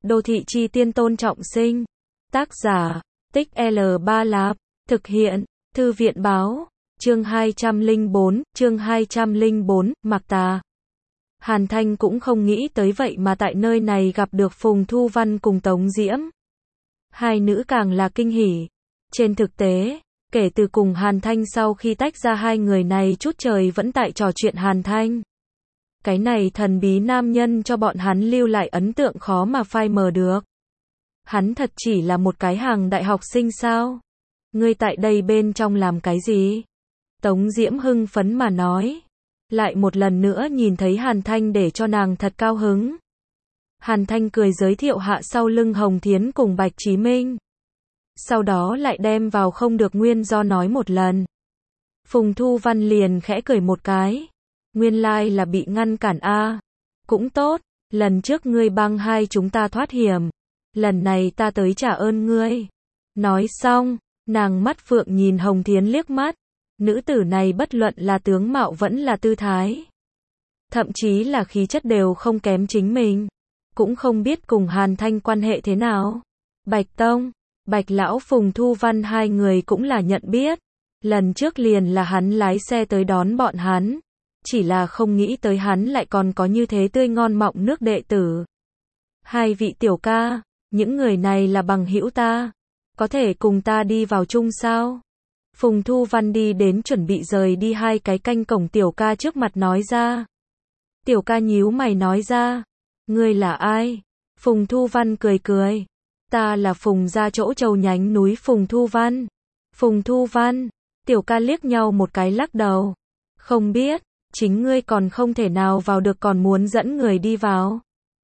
Đô thị chi tiên Tôn Trọng Sinh. Tác giả, Tích L3 Lạp. Thực hiện, Thư viện báo. Chương 204, Mặc Tà. Hàn Thanh cũng không nghĩ tới vậy mà tại nơi này gặp được Phùng Thu Văn cùng Tống Diễm. Hai nữ càng là kinh hỉ. Trên thực tế, kể từ cùng Hàn Thanh sau khi tách ra, hai người này chút trời vẫn tại trò chuyện Hàn Thanh. Cái này thần bí nam nhân cho bọn hắn lưu lại ấn tượng khó mà phai mờ được. Hắn thật chỉ là một cái hàng đại học sinh sao? Ngươi tại đây bên trong làm cái gì? Tống Diễm hưng phấn mà nói. Lại một lần nữa nhìn thấy Hàn Thanh để cho nàng thật cao hứng. Hàn Thanh cười giới thiệu hạ sau lưng Hồng Thiến cùng Bạch Chí Minh. Sau đó lại đem vào không được nguyên do nói một lần. Phùng Thu Văn liền khẽ cười một cái. Nguyên lai là bị ngăn cản a. Cũng tốt, lần trước ngươi băng hai chúng ta thoát hiểm. Lần này ta tới trả ơn ngươi. Nói xong, nàng mắt phượng nhìn Hồng Thiến liếc mắt. Nữ tử này bất luận là tướng mạo vẫn là tư thái. Thậm chí là khí chất đều không kém chính mình. Cũng không biết cùng Hàn Thanh quan hệ thế nào. Bạch Tông, Bạch Lão Phùng Thu Văn hai người cũng là nhận biết. Lần trước liền là hắn lái xe tới đón bọn hắn. Chỉ là không nghĩ tới hắn lại còn có như thế tươi ngon mọng nước đệ tử. Hai vị tiểu ca, những người này là bằng hữu ta. Có thể cùng ta đi vào chung sao? Phùng Thu Văn đi đến chuẩn bị rời đi, hai cái canh cổng tiểu ca trước mặt nói ra. Tiểu ca nhíu mày nói ra. Ngươi là ai? Phùng Thu Văn cười cười. Ta là Phùng gia chỗ Châu nhánh núi Phùng Thu Văn. Phùng Thu Văn, tiểu ca liếc nhau một cái lắc đầu. Không biết, chính ngươi còn không thể nào vào được còn muốn dẫn người đi vào.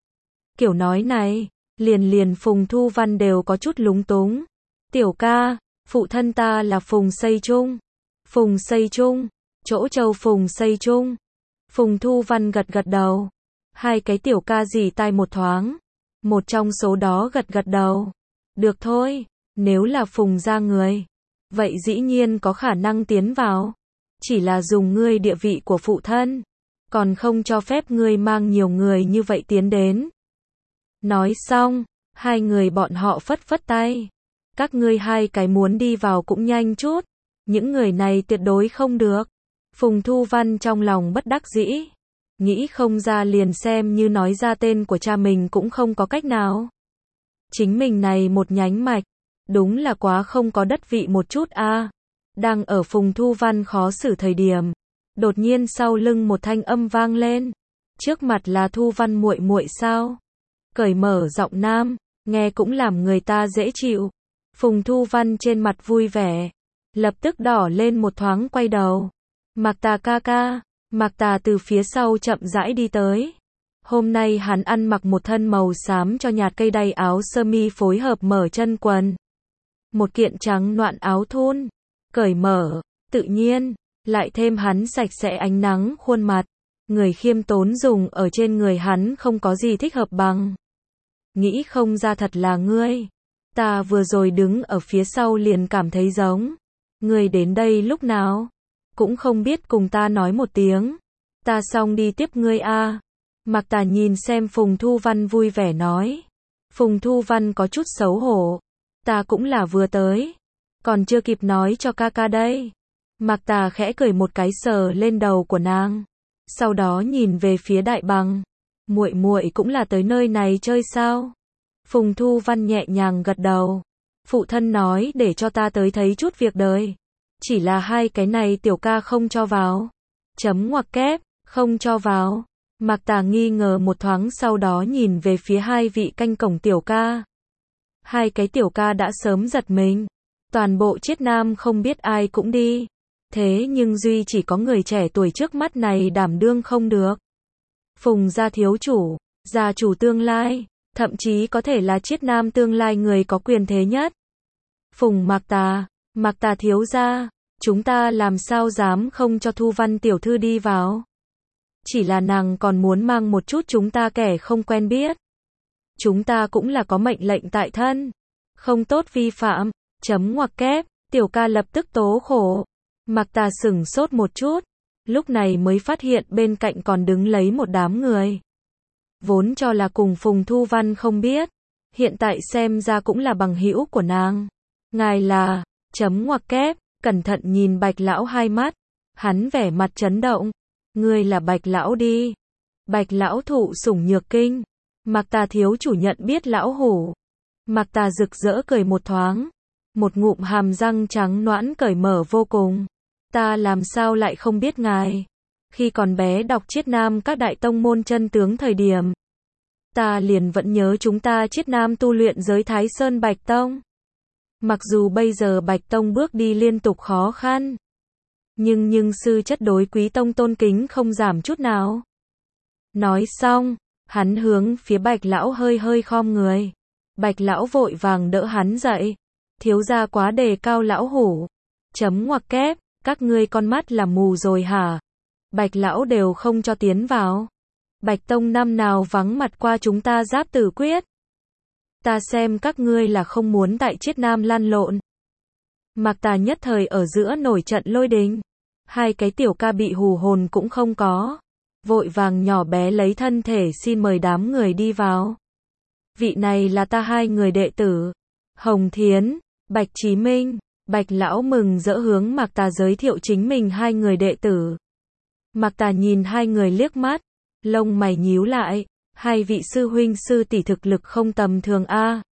Kiểu nói này, liền Phùng Thu Văn đều có chút lúng túng. Tiểu ca, phụ thân ta là Phùng Xây Trung. Phùng Xây Trung, chỗ Châu Phùng Xây Trung. Phùng Thu Văn gật gật đầu. Hai cái tiểu ca dì tai một thoáng. Một trong số đó gật gật đầu. Được thôi, nếu là Phùng gia người, vậy dĩ nhiên có khả năng tiến vào. Chỉ là dùng ngươi địa vị của phụ thân, còn không cho phép ngươi mang nhiều người như vậy tiến đến. Nói xong, hai người bọn họ phất phất tay. Các ngươi hai cái muốn đi vào cũng nhanh chút. Những người này tuyệt đối không được. Phùng Thu Văn trong lòng bất đắc dĩ. Nghĩ không ra liền xem như nói ra tên của cha mình cũng không có cách nào. Chính mình này một nhánh mạch, đúng là quá không có đất vị một chút a. Đang ở Phùng Thu Văn khó xử thời điểm, đột nhiên sau lưng một thanh âm vang lên. Trước mặt là Thu Văn muội muội sao? Cởi mở giọng nam, nghe cũng làm người ta dễ chịu. Phùng Thu Văn trên mặt vui vẻ, lập tức đỏ lên một thoáng quay đầu. Mặc Tà ca ca. Mặc Tà từ phía sau chậm rãi đi tới. Hôm nay hắn ăn mặc một thân màu xám cho nhạt cây đay áo sơ mi phối hợp mở chân quần. Một kiện trắng noạn áo thun, cởi mở, tự nhiên, lại thêm hắn sạch sẽ ánh nắng khuôn mặt. Người khiêm tốn dùng ở trên người hắn không có gì thích hợp bằng. Nghĩ không ra thật là ngươi. Ta vừa rồi đứng ở phía sau liền cảm thấy giống. Ngươi đến đây lúc nào? Cũng không biết cùng ta nói một tiếng. Ta xong đi tiếp ngươi a. Mặc Tà nhìn xem Phùng Thu Văn vui vẻ nói. Phùng Thu Văn có chút xấu hổ. Ta cũng là vừa tới. Còn chưa kịp nói cho ca ca đây. Mặc Tà khẽ cười một cái sờ lên đầu của nàng. Sau đó nhìn về phía Đại Bằng. Muội muội cũng là tới nơi này chơi sao? Phùng Thu Văn nhẹ nhàng gật đầu. Phụ thân nói để cho ta tới thấy chút việc đời. Chỉ là hai cái này tiểu ca không cho vào. Chấm ngoặc kép, không cho vào. Mặc Tà nghi ngờ một thoáng sau đó nhìn về phía hai vị canh cổng tiểu ca. Hai cái tiểu ca đã sớm giật mình. Toàn bộ Chiết Nam không biết ai cũng đi. Thế nhưng duy chỉ có người trẻ tuổi trước mắt này đảm đương không được. Phùng gia thiếu chủ, gia chủ tương lai, thậm chí có thể là Chiết Nam tương lai người có quyền thế nhất. Phùng Mặc Tà thiếu gia, chúng ta làm sao dám không cho Thu Văn tiểu thư đi vào. Chỉ là nàng còn muốn mang một chút chúng ta kẻ không quen biết. Chúng ta cũng là có mệnh lệnh tại thân. Không tốt vi phạm, chấm ngoặc kép, tiểu ca lập tức tố khổ. Mặc Tà sửng sốt một chút, lúc này mới phát hiện bên cạnh còn đứng lấy một đám người. Vốn cho là cùng Phùng Thu Văn không biết, hiện tại xem ra cũng là bằng hữu của nàng. Ngài là, chấm ngoặc kép, cẩn thận nhìn Bạch lão hai mắt, hắn vẻ mặt chấn động. Ngươi là Bạch lão đi. Bạch lão thụ sủng nhược kinh. Mạc Tà thiếu chủ nhận biết lão hủ. Mạc Tà rực rỡ cười một thoáng, một ngụm hàm răng trắng nõn cởi mở vô cùng. Ta làm sao lại không biết ngài? Khi còn bé đọc Chiết Nam các đại tông môn chân tướng thời điểm, ta liền vẫn nhớ chúng ta Chiết Nam tu luyện giới Thái Sơn Bạch Tông. Mặc dù bây giờ Bạch Tông bước đi liên tục khó khăn, nhưng sư chất đối Quý Tông tôn kính không giảm chút nào. Nói xong, hắn hướng phía Bạch lão hơi hơi khom người. Bạch lão vội vàng đỡ hắn dậy. Thiếu gia quá đề cao lão hủ. Chấm ngoặc kép, các ngươi con mắt là mù rồi hả? Bạch lão đều không cho tiến vào. Bạch Tông năm nào vắng mặt qua chúng ta Giáp Tử Quyết. Ta xem các ngươi là không muốn tại Chiết Nam lăn lộn. Mạc Tà nhất thời ở giữa nổi trận lôi đình. Hai cái tiểu ca bị hù hồn cũng không có. Vội vàng nhỏ bé lấy thân thể xin mời đám người đi vào. Vị này là ta hai người đệ tử. Hồng Thiến, Bạch Chí Minh. Bạch lão mừng rỡ hướng Mạc Tà giới thiệu chính mình hai người đệ tử. Mạc Tà nhìn hai người liếc mắt, lông mày nhíu lại, hai vị sư huynh sư tỷ thực lực không tầm thường a.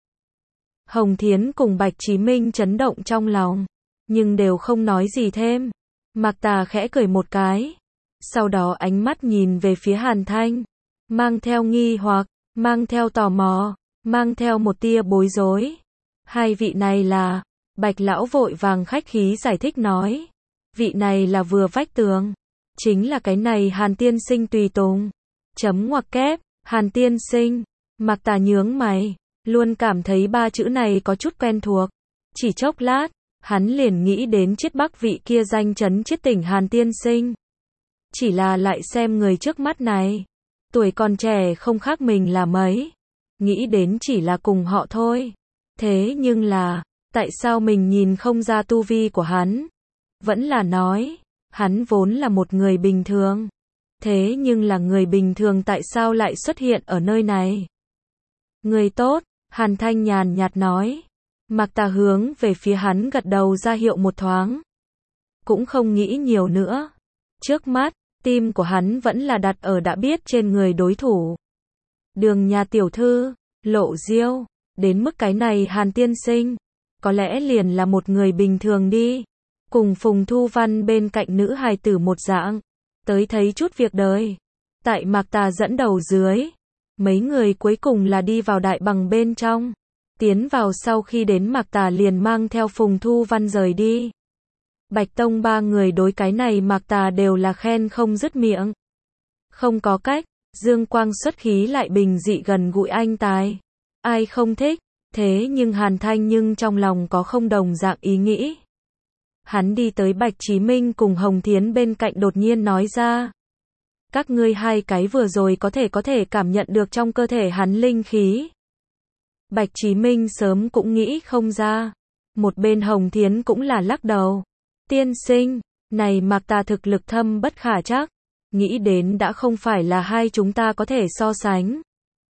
Hồng Thiến cùng Bạch Chí Minh chấn động trong lòng, nhưng đều không nói gì thêm. Mạc Tà khẽ cười một cái, sau đó ánh mắt nhìn về phía Hàn Thanh, mang theo nghi hoặc, mang theo tò mò, mang theo một tia bối rối. Hai vị này là, Bạch lão vội vàng khách khí giải thích nói, vị này là vừa vách tường, chính là cái này Hàn tiên sinh tùy tùng. Chấm ngoặc kép, Hàn tiên sinh. Mạc Tà nhướng mày, luôn cảm thấy ba chữ này có chút quen thuộc. Chỉ chốc lát, hắn liền nghĩ đến Chiết Bắc vị kia danh chấn Chiết tỉnh Hàn tiên sinh. Chỉ là lại xem người trước mắt này, tuổi còn trẻ không khác mình là mấy. Nghĩ đến chỉ là cùng họ thôi. Thế nhưng là, tại sao mình nhìn không ra tu vi của hắn? Vẫn là nói, hắn vốn là một người bình thường. Thế nhưng là người bình thường tại sao lại xuất hiện ở nơi này? Người tốt, Hàn Thanh nhàn nhạt nói. Mạc Tà hướng về phía hắn gật đầu ra hiệu một thoáng. Cũng không nghĩ nhiều nữa. Trước mắt, tim của hắn vẫn là đặt ở đã biết trên người đối thủ. Đường nhà tiểu thư, Lộ Diêu, đến mức cái này Hàn tiên sinh, có lẽ liền là một người bình thường đi. Cùng Phùng Thu Văn bên cạnh nữ hài tử một dạng, tới thấy chút việc đời. Tại Mạc Tà dẫn đầu dưới, mấy người cuối cùng là đi vào đại bằng bên trong. Tiến vào sau khi đến Mạc Tà liền mang theo Phùng Thu Văn rời đi. Bạch Tông ba người đối cái này Mạc Tà đều là khen không dứt miệng. Không có cách, dương quang xuất khí lại bình dị gần gũi anh tài. Ai không thích, thế nhưng Hàn Thanh nhưng trong lòng có không đồng dạng ý nghĩ. Hắn đi tới Bạch Chí Minh cùng Hồng Thiến bên cạnh đột nhiên nói ra. Các ngươi hai cái vừa rồi có thể cảm nhận được trong cơ thể hắn linh khí. Bạch Chí Minh sớm cũng nghĩ không ra. Một bên Hồng Thiến cũng là lắc đầu. Tiên sinh, này Mạc Tà thực lực thâm bất khả trắc. Nghĩ đến đã không phải là hai chúng ta có thể so sánh.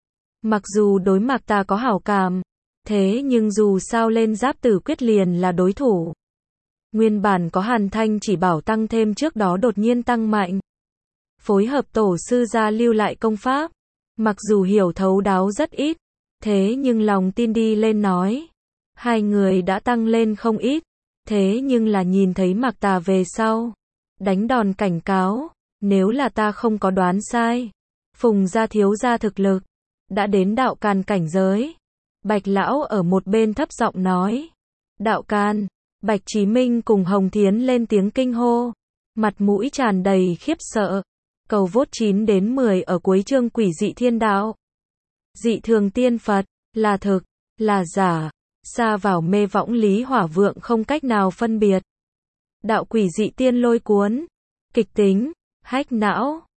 Mặc dù đối Mạc Tà có hảo cảm, thế nhưng dù sao lên Giáp Tử Quyết liền là đối thủ. Nguyên bản có Hàn Thanh chỉ bảo tăng thêm trước đó đột nhiên tăng mạnh. Phối hợp tổ sư gia lưu lại công pháp. Mặc dù hiểu thấu đáo rất ít, thế nhưng lòng tin đi lên nói. Hai người đã tăng lên không ít, thế nhưng là nhìn thấy Mạc Tà về sau. Đánh đòn cảnh cáo, nếu là ta không có đoán sai. Phùng gia thiếu gia thực lực, đã đến đạo càn cảnh giới. Bạch lão ở một bên thấp giọng nói. Đạo càn. Bạch Chí Minh cùng Hồng Thiến lên tiếng kinh hô. Mặt mũi tràn đầy khiếp sợ. Cầu vốt 9 đến 10 ở cuối chương Quỷ dị thiên đạo. Dị thường tiên Phật, là thực, là giả. Xa vào mê võng lý hỏa vượng không cách nào phân biệt. Đạo quỷ dị tiên lôi cuốn. Kịch tính, hách não.